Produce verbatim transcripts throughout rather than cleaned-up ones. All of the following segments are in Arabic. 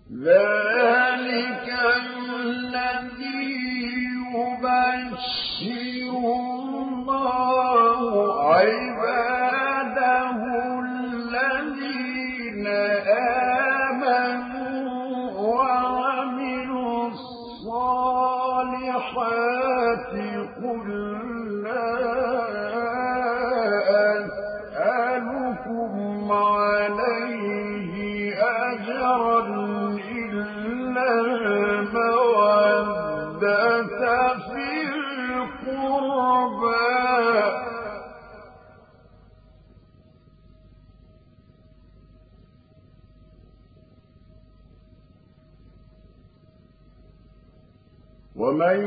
ذلك الذي يبشر الله عباده الذين آمنوا وعملوا الصالحات قل لا أسألكم عليه أجرا إلا المودة في القربى ومن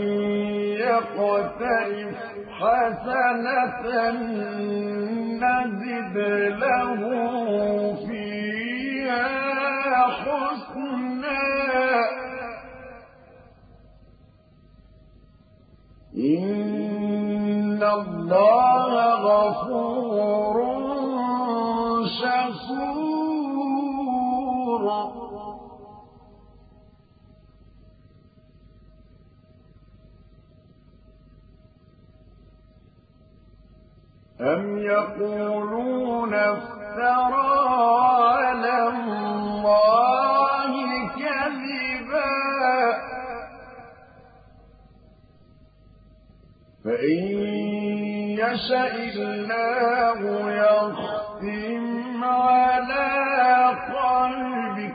يقترف حسنة نزد له فيها حسنا إن الله غفور شكور أم يقولون افترى على الله كذبا فإن يشأ الله يختم على قلبك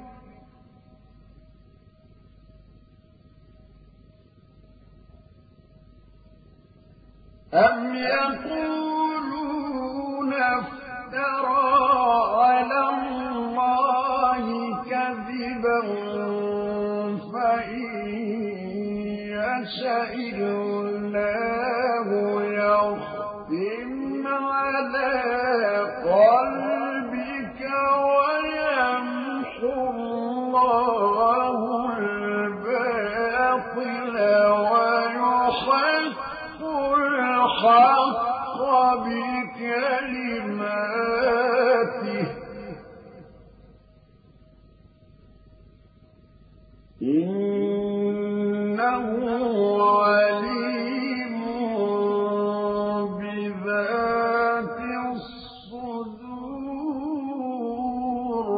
أم يقولون افترى على الله كذبا فإن يشأ الله يختم على قلبك ويمحو الله الباطل ويحق الحق بكلماته إنه عليم بذات الصدور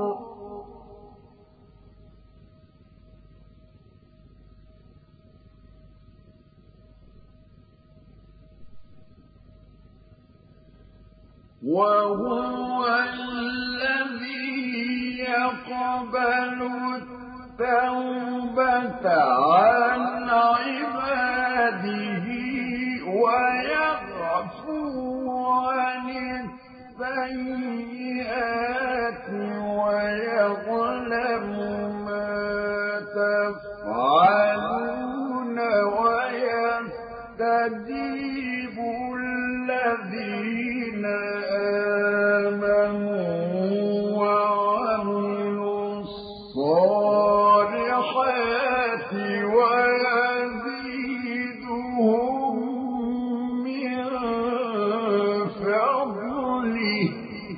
وهو الذي يقبل التوبة عن عباده ويعفو عن السيئات ويعلم ما تفعلون ويستجيب الذين آمنوا وعملوا الصالحات ويزيدهم من فضله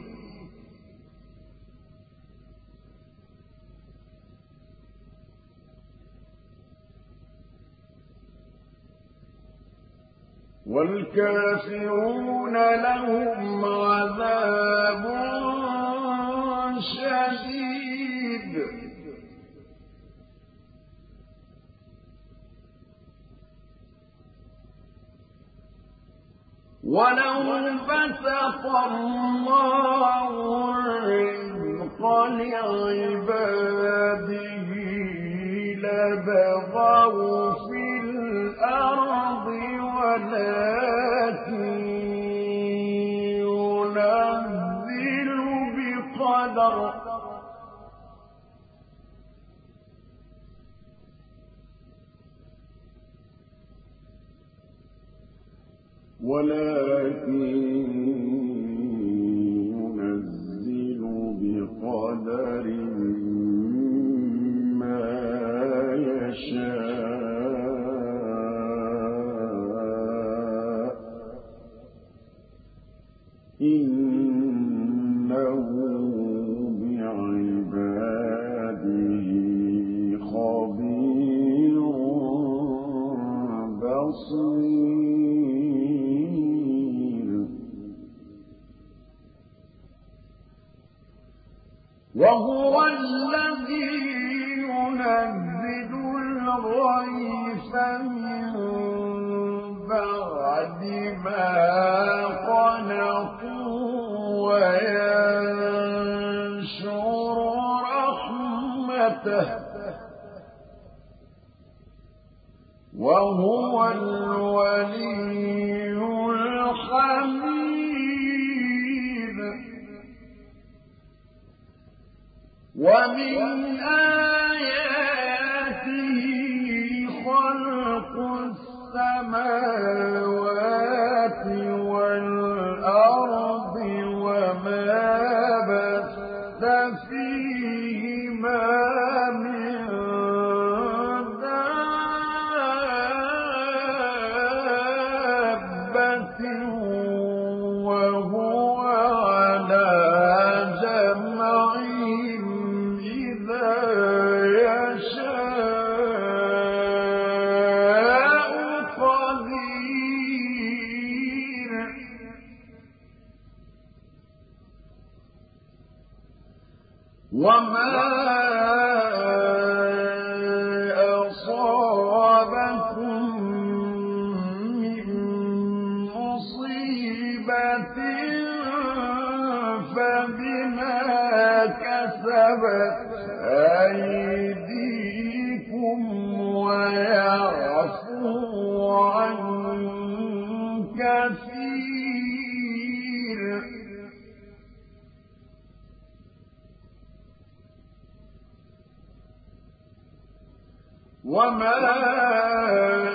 والكافرون لهم عذاب شديد ولو بسط الله الرزق لعباده لبغوا في الأرض ولكن ينزل بقدر ولكن ينزل بقدر ما يشاء إنه بعباده وهو الذي ينزل الغيث من بعد ما قنطوا وينشر رحمته وهو الولي الحميد. ومن آياته خلق السماوات والأرض وما بث فيهما من دابة وهو على جمعهم إذا يشاء قدير. وما أصابكم من مصيبة فبما كسبت أيديكم ويعفو عن كثير. وما